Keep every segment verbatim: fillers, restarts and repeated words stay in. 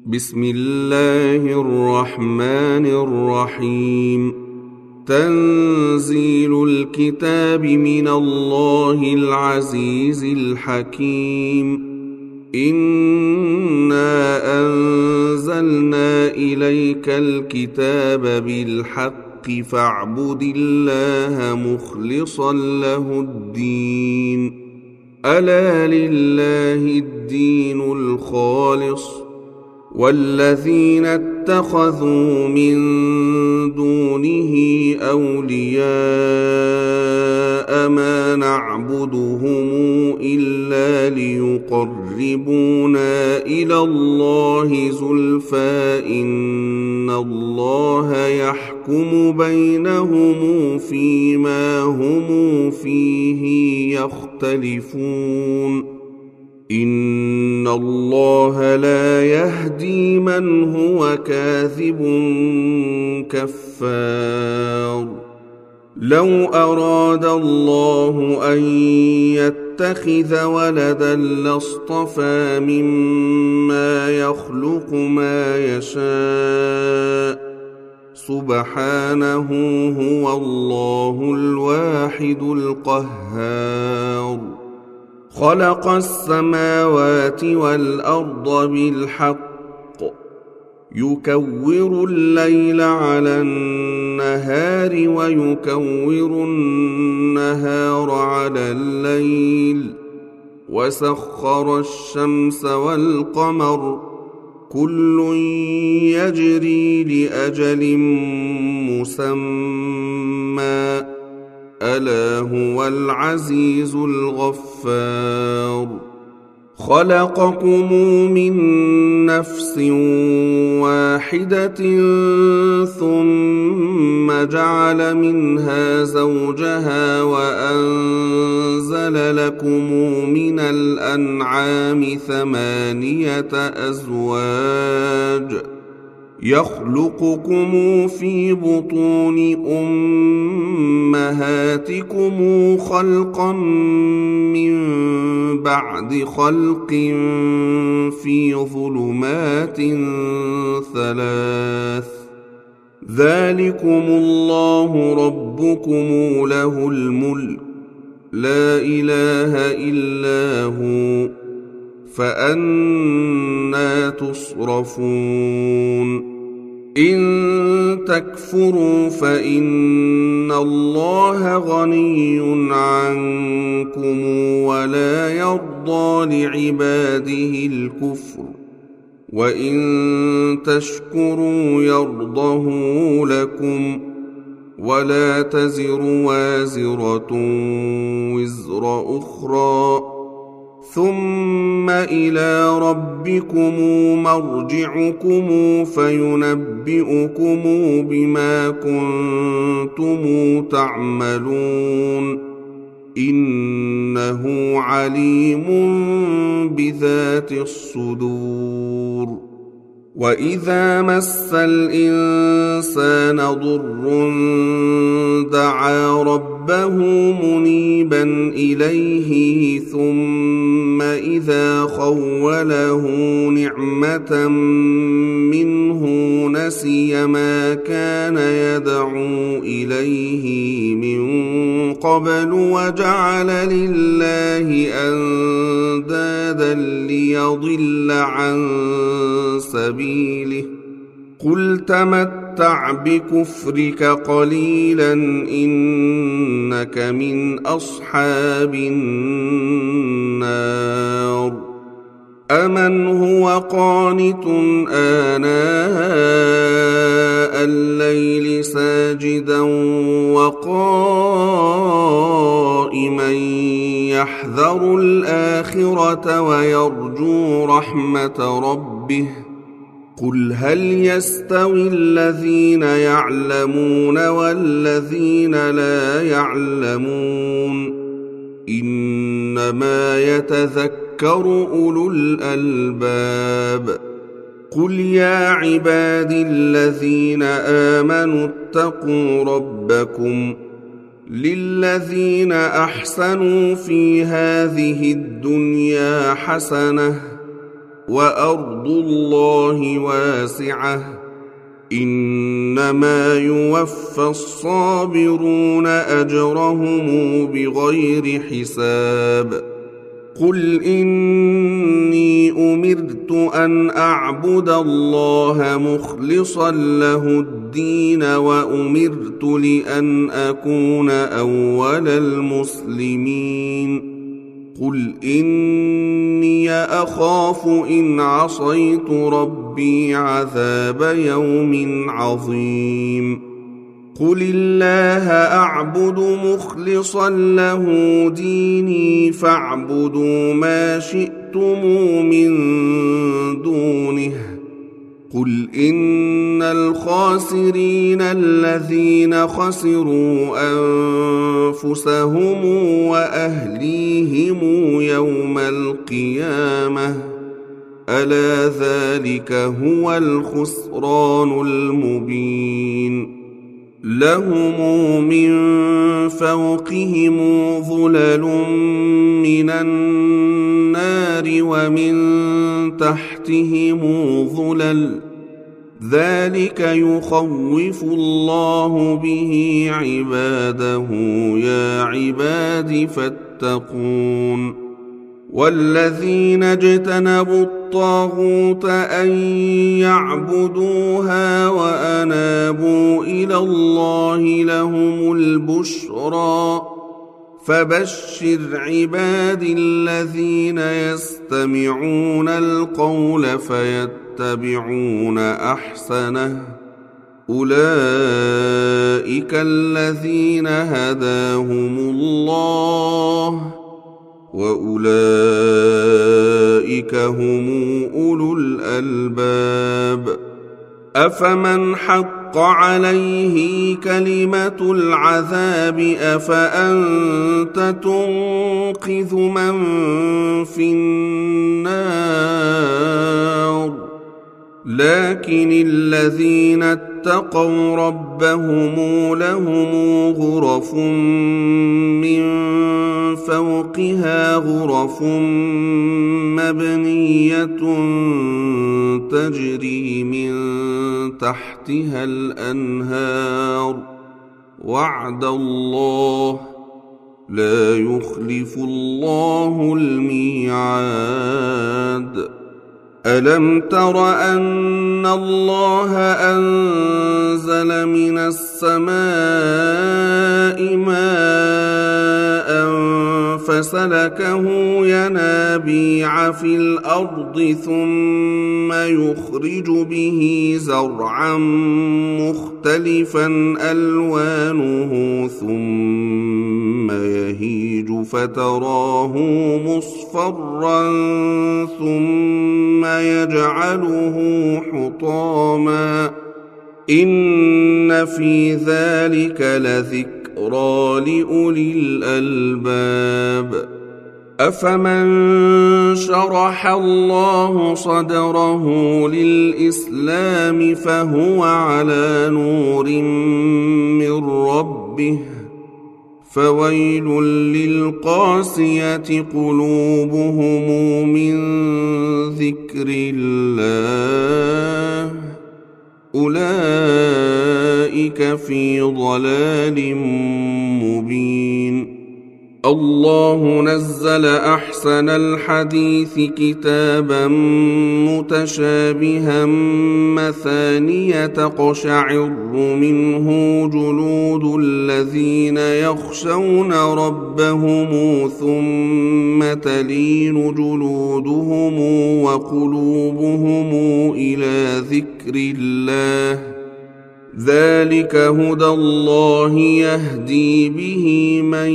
بسم الله الرحمن الرحيم. تنزيل الكتاب من الله العزيز الحكيم. إنا أنزلنا إليك الكتاب بالحق فاعبد الله مخلصا له الدين. ألا لله الدين الخالص، والذين اتخذوا من دونه أولياء ما نعبدهم إلا ليقربونا إلى الله زلفى إن الله يحكم بينهم فيما هم فيه يختلفون. إن الله لا يهدي من هو كاذب كفار. لو أراد الله أن يتخذ ولدا لاصطفى مما يخلق ما يشاء سبحانه، هو الله الواحد القهار. خلق السماوات والأرض بالحق، يكور الليل على النهار ويكور النهار على الليل، وسخر الشمس والقمر كل يجري لأجل مسمى، ألا هو العزيز الغفار. خلقكم من نفس واحدة ثم جعل منها زوجها وأنزل لكم من الأنعام ثمانية أزواج يخلقكم في بطون أمهاتكم خلقا من بعد خلق في ظلمات ثلاث، ذلكم الله ربكم له الملك لا إله إلا هو، فأنى تصرفون. إن تكفروا فإن الله غني عنكم ولا يرضى لعباده الكفر، وإن تشكروا يرضه لكم، ولا تزر وازرة وزر أخرى، ثم إلى ربكم مرجعكم فينبئكم بما كنتم تعملون، إنه عليم بذات الصدور. وإذا مس الإنسان ضر دعا ربه منيبا إليه ثم إذا خوله نعمة منه نسي ما كان يدعو إليه من قبل وجعل لله أندادا ليضل عن سبيله. قل تمتع بكفرك قليلا إنك من أصحاب النار. أمن هو قانت آناء الليل ساجدا وقائما يحذر الآخرة ويرجو رحمة ربه. قل هل يستوي الذين يعلمون والذين لا يعلمون؟ إنما يتذكر أولو الألباب. قل يا عبادي الذين آمنوا اتقوا ربكم للذين أحسنوا في هذه الدنيا حسنة وأرض الله واسعة إنما يوفى الصابرون أجرهم بغير حساب قل إني أمرت أن أعبد الله مخلصا له الدين وأمرت لأن أكون أول المسلمين قل إني أخاف إن عصيت ربي عذاب يوم عظيم قل الله أعبد مخلصا له ديني فاعبدوا ما شئتم من دونه قل إن الخاسرين الذين خسروا أنفسهم وأهليهم يوم القيامة ألا ذلك هو الخسران المبين لهم من فوقهم ظلل من النار ومن تحتهم ظلل ذلك يخوف الله به عباده يا عباد فاتقون والذين اجتنبوا الطاغوت أن يعبدوها وأنابوا إلى الله لهم البشرى فبشر عبادي الذين يستمعون القول فيتبعون أحسنه أولئك الذين هداهم الله وأولئك هم أولو الألباب أفمن حق عليه كلمة العذاب أفأنت تنقذ من في النار لكن الذين اتقوا ربهم لهم غرف من فوقها غرف مبنية تجري من تحتها الأنهار وعد الله لا يخلف الله الميعاد ألم تر أن الله أنزل من السماء ماء فسلكه ينابيع في الأرض ثم يخرج به زرعا مختلفا ألوانه ثم يهيج فتراه مصفرا ثم يجعله حطاما إن في ذلك لذكرى لأولي الألباب أفمن شرح الله صدره للإسلام فهو على نور من ربه فويل للقاسية قلوبهم من ذكر الله أولئك في ضلال مبين الله نزل أحسن الحديث كتابا متشابها مثانية تقشعر منه جلود الذين يخشون ربهم ثم تلين جلودهم وقلوبهم إلى ذكر الله ذلك هدى الله يهدي به من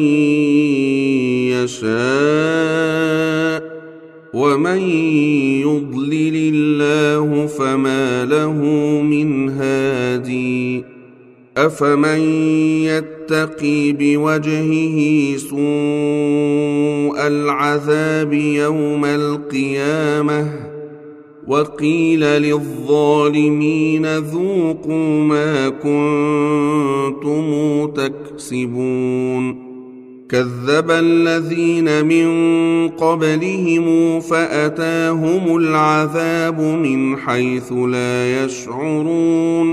يشاء ومن يضلل الله فما له من هادي أفمن يتقي بوجهه سوء العذاب يوم القيامة وقيل للظالمين ذوقوا ما كنتم تكسبون كذب الذين من قبلهم فأتاهم العذاب من حيث لا يشعرون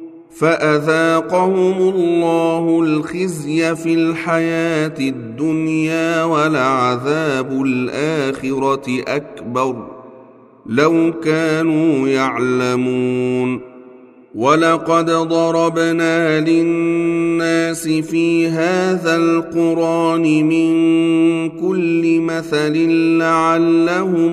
فأذاقهم الله الخزي في الحياة الدنيا ولعذاب الآخرة أكبر لو كانوا يعلمون ولقد ضربنا للناس في هذا القرآن من كل مثل لعلهم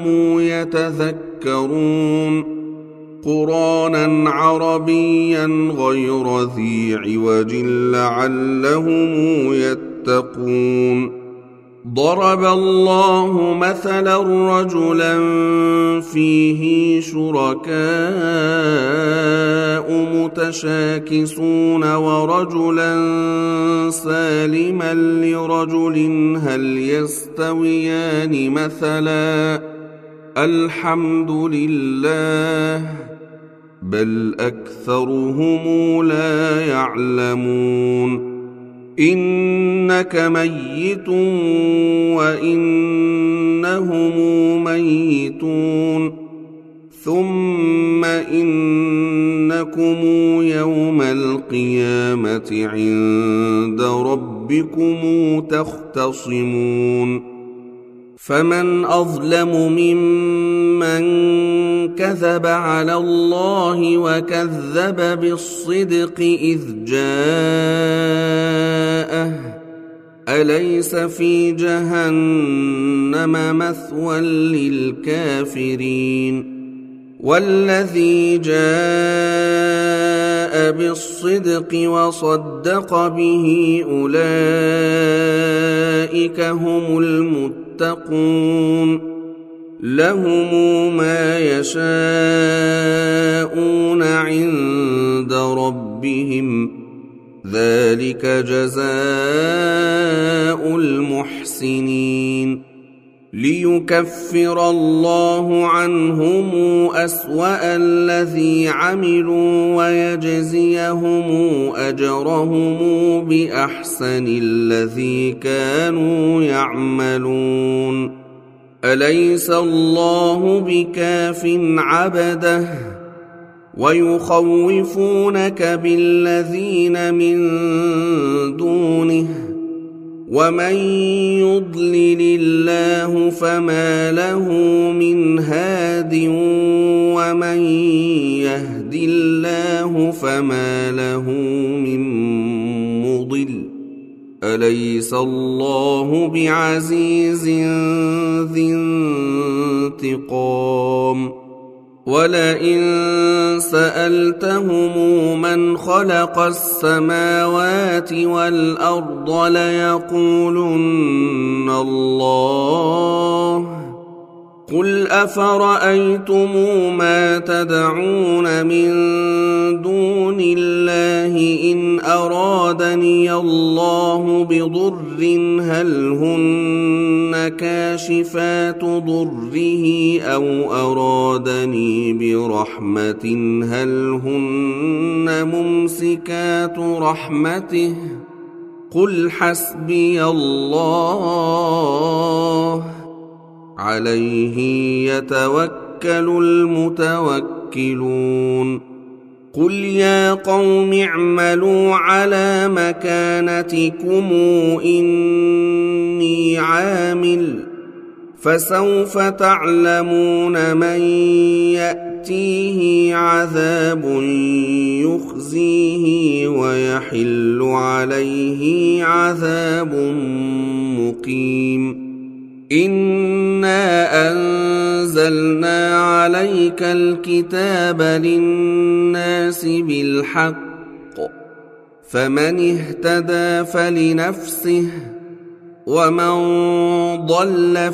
يتذكرون قرآنا عربيا غير ذي عوج لعلهم يتقون ضرب الله مثلا رجلا فيه شركاء متشاكسون ورجلا سالما لرجل هل يستويان مثلا الحمد لله بل أكثرهم لا يعلمون إنك ميت وإنهم ميتون ثم إنكم يوم القيامة عند ربكم تختصمون فمن أظلم ممن كذب على الله وكذب بالصدق إذ جاءه أليس في جهنم مثوى للكافرين والذي جاء بالصدق وصدق به أولئك هم المتقون لهم ما يشاءون عند ربهم ذلك جزاء المحسنين ليكفر الله عنهم أسوأ الذي عملوا ويجزيهم أجرهم بأحسن الذي كانوا يعملون أليس الله بكاف عبده ويخوفونك بالذين من دونه ومن يضلل الله فما له من هاد ومن يهد الله فما له من مضل أليس الله بعزيز ذي انتقام ولئن سألتهم من خلق السماوات والأرض ليقولن الله قل أفرأيتم ما تدعون من دون الله إن أرادني الله بضر هل هن كاشفات ضره أو أرادني برحمة هل هن ممسكات رحمته قل حسبي الله عليه يتوكل المتوكلون قل يا قوم اعملوا على مكانتكم إني عامل فسوف تعلمون من يأتيه عذاب يخزيه ويحل عليه عذاب مقيم إنا أنزلنا عليك الكتاب للناس بالحق فمن اهتدى فلنفسه ومن ضل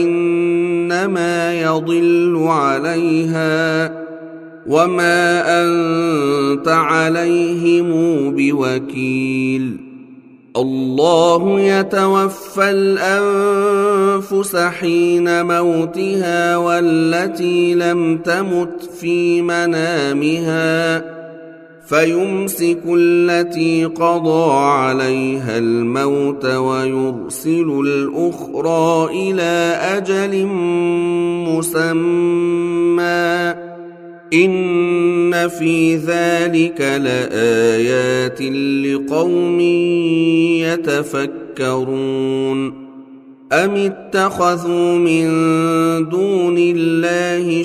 فإنما يضل عليها وما أنت عليهم بوكيل الله يتوفى الأنفس حين موتها والتي لم تمت في منامها فيمسك التي قضى عليها الموت ويرسل الأخرى إلى أجل مسمى إن في ذلك لآيات لقوم يتفكرون أم اتخذوا من دون الله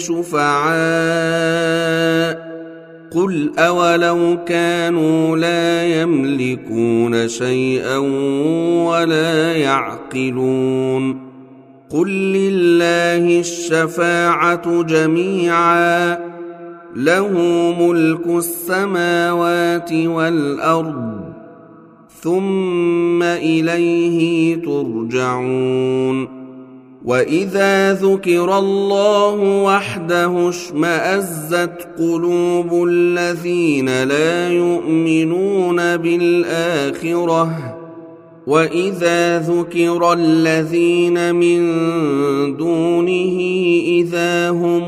شفعاء قل أولو كانوا لا يملكون شيئا ولا يعقلون قل لله الشفاعة جميعا له ملك السماوات والأرض ثم إليه ترجعون وإذا ذكر الله وحده اشمأزت قلوب الذين لا يؤمنون بالآخرة وإذا ذكر الذين من دونه إذا هم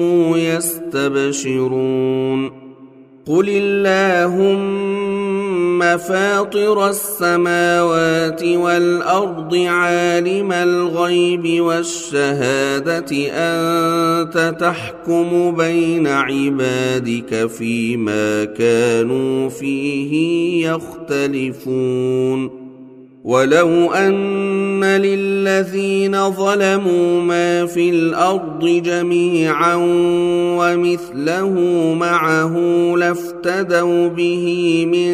يستبشرون قل اللهم فاطر السماوات والأرض عالم الغيب والشهادة أنت تحكم بين عبادك فيما كانوا فيه يختلفون ولو أن للذين ظلموا ما في الأرض جميعا ومثله معه لافتدوا به من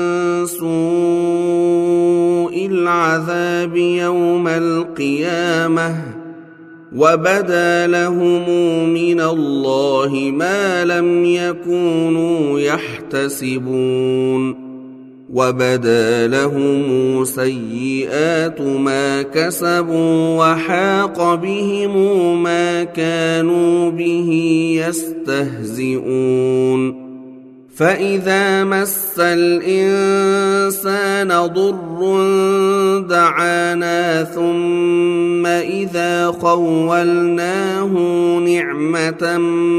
سوء العذاب يوم القيامة وبدا لهم من الله ما لم يكونوا يحتسبون وبدا لهم سيئات ما كسبوا وحاق بهم ما كانوا به يستهزئون فإذا مس الإنسان ضر دعانا ثم إذا خولناه نعمة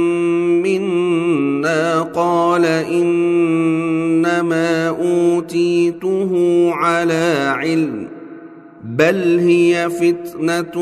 منا قال إنما أوتيته على علم بل هي فتنة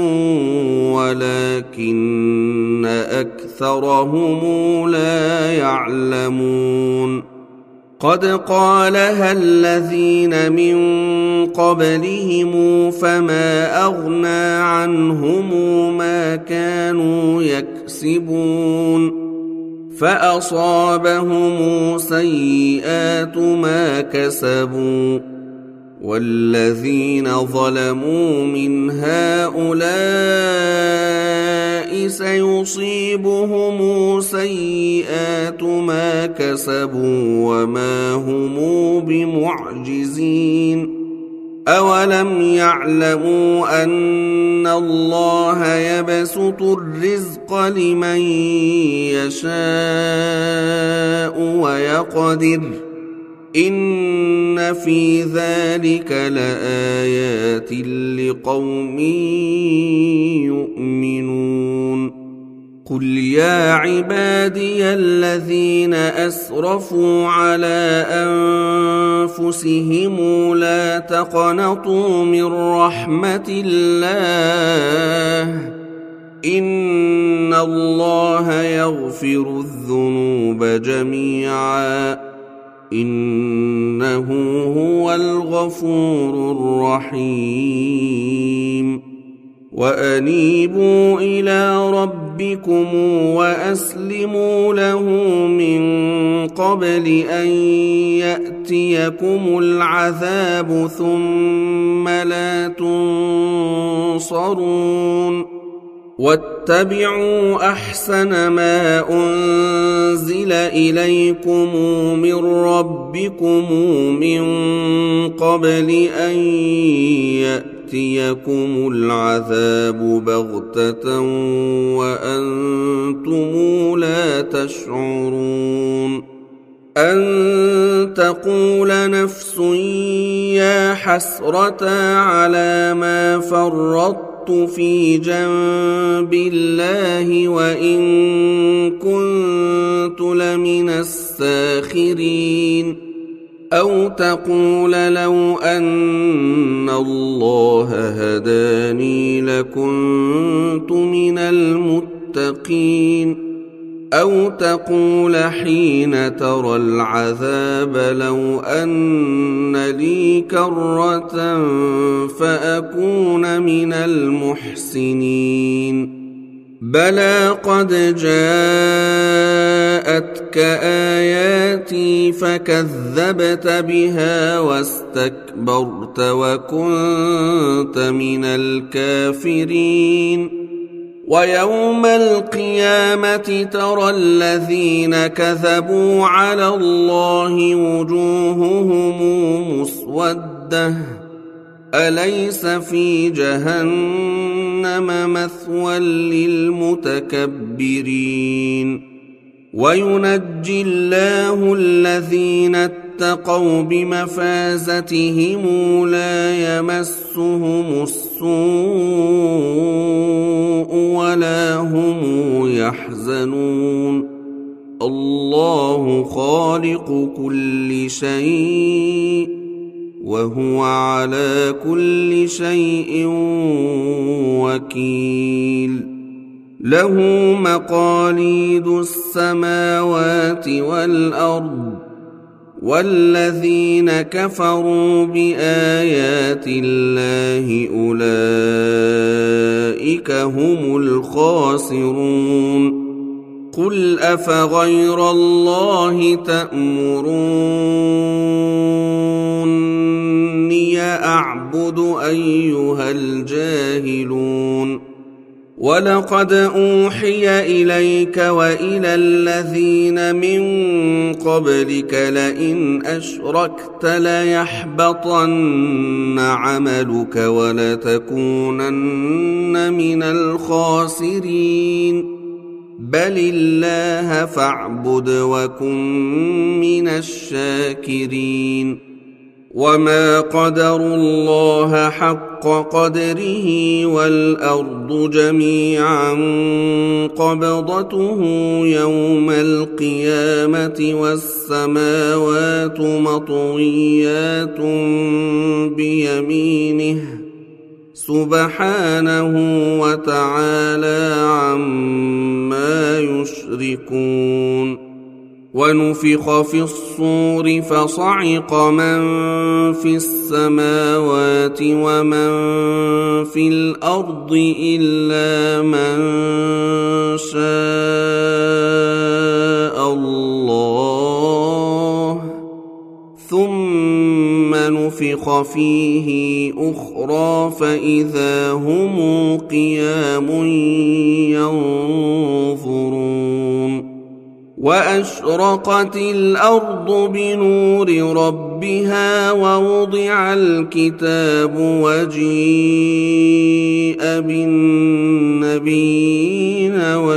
ولكن أكثرهم لا يعلمون قد قالها الذين من قبلهم فما أغنى عنهم ما كانوا يكسبون فأصابهم سيئات ما كسبوا والذين ظلموا من هؤلاء سيصيبهم سيئات ما كسبوا وما هم بمعجزين أولم يعلموا أن الله يبسط الرزق لمن يشاء ويقدر إن في ذلك لآيات لقوم يؤمنون قل يا عبادي الذين أسرفوا على أنفسهم لا تقنطوا من رحمة الله إن الله يغفر الذنوب جميعا إنه هو الغفور الرحيم وأنيبوا إلى ربكم وأسلموا له من قبل أن يأتيكم العذاب ثم لا تنصرون واتبعوا أحسن ما أنزل إليكم من ربكم من قبل أن يأتيكم العذاب بغتة وأنتم لا تشعرون أن تقول نفس يا حسرة على ما فرطت في جنب الله وإن كنت لمن الساخرين أو تقول لو أن الله هداني لكنت من المتقين أو تقول حين ترى العذاب لو أن لي كرة فأكون من المحسنين بلى قد جاءتك آياتي فكذبت بها واستكبرت وكنت من الكافرين ويوم القيامة ترى الذين كذبوا على الله وجوههم مسودة أليس في جهنم مثوى للمتكبرين وينجي الله الذين اتقوا بمفازتهم لا يمسهم السوء ولا هم يحزنون الله خالق كل شيء وهو على كل شيء وكيل له مقاليد السماوات والأرض والذين كفروا بآيات الله أولئك هم الخاسرون قل أفغير الله تأمروني أعبد أيها الجاهلون ولقد أوحي إليك وإلى الذين من قبلك لئن أشركت ليحبطن عملك ولتكونن من الخاسرين بل الله فاعبد وكن من الشاكرين وما قدروا الله حق قدره والأرض جميعا قبضته يوم القيامة والسماوات مطويات بيمينه سبحانه وتعالى عما يشركون ونفخ في الصور فصعق من في السماوات ومن في الأرض إلا من شاء الله ثم نفخ فيه أخرى فإذا هم قيام ينظرون وأشرقت الأرض بنور ربها ووضع الكتاب وجيء بالنبيين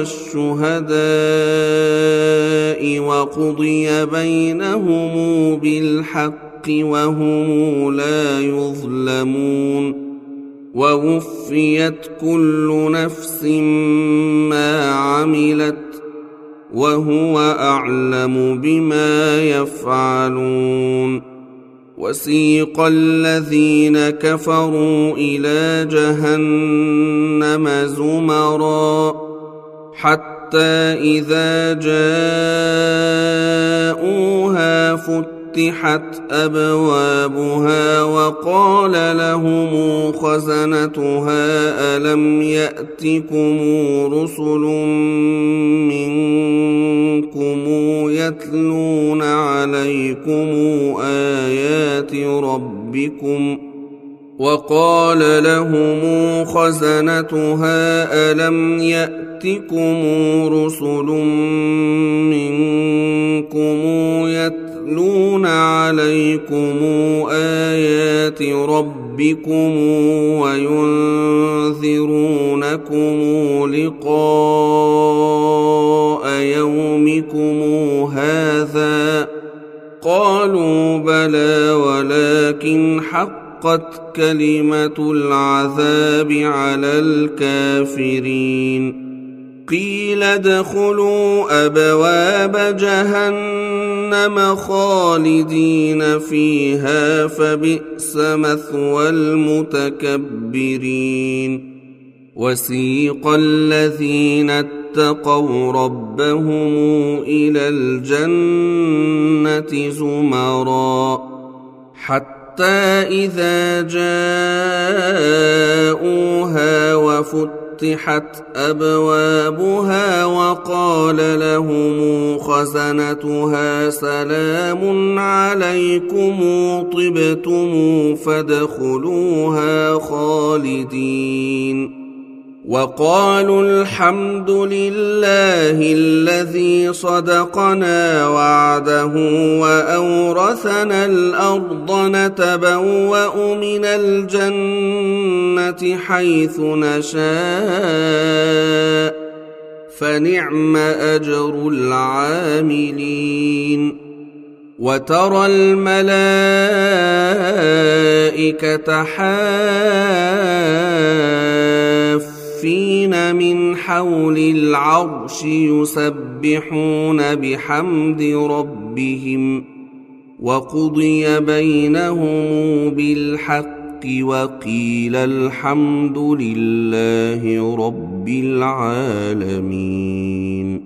والشهداء وقضي بينهم بالحق وهم لا يظلمون ووفيت كل نفس ما عملت وهو أعلم بما يفعلون وسيق الذين كفروا إلى جهنم زمرا حتى إذا جاءوها فتحت أبوابها وقال لهم خزنتها ألم يأتكم رسل منكم يتلون عليكم آيات ربكم وقال لهم خزنتها ألم يأتكم رسل منكم يتلون عليكم آيات ربكم وينذرونكم لقاء يومكم هذا قالوا بلى ولكن حقت كلمة العذاب على الكافرين قيل ادخلوا أبواب جهنم خالدين فيها فبئس مثوى المتكبرين وسيق الذين اتقوا ربهم إلى الجنة زمرا حتى إذا جاءوها وفتحت أبوابها وقال لهم خزنتها سلام عليكم طبتم فادخلوها خالدين وقالوا الحمد لله الذي صدقنا وعده وأورثنا الأرض نتبوأ من الجنة حيث نشاء فنعم أجر العاملين وترى الملائكة حافين من حول العرش يسبحون بحمد ربهم وقضي بينهم بالحق وقيل الحمد لله رب العالمين.